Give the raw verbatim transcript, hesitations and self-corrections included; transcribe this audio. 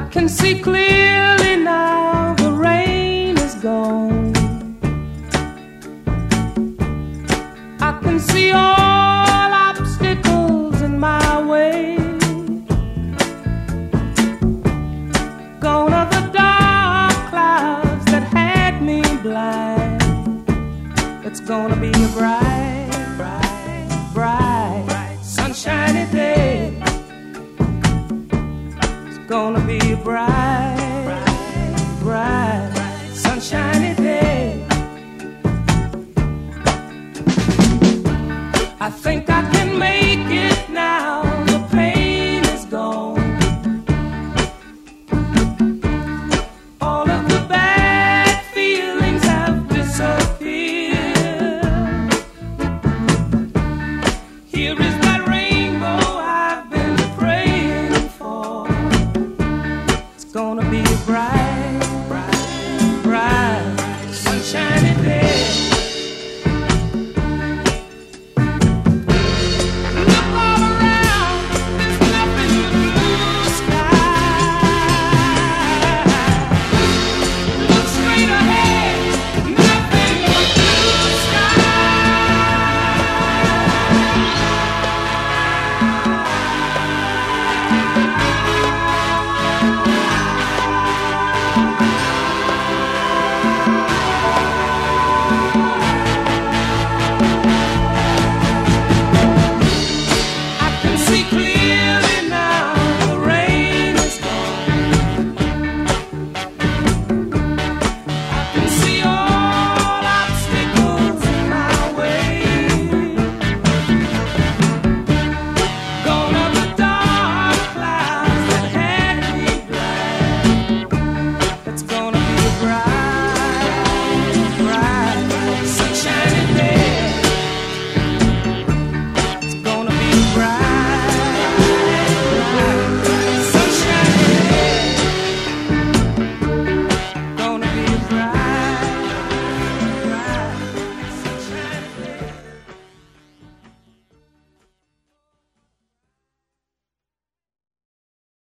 can see clearly now, the rain is gone. I can see all obstacles in my way. Gone are the dark clouds that had me blind. It's gonna be a bright, bright, bright, bright sunshiny day. It's gonna be a bright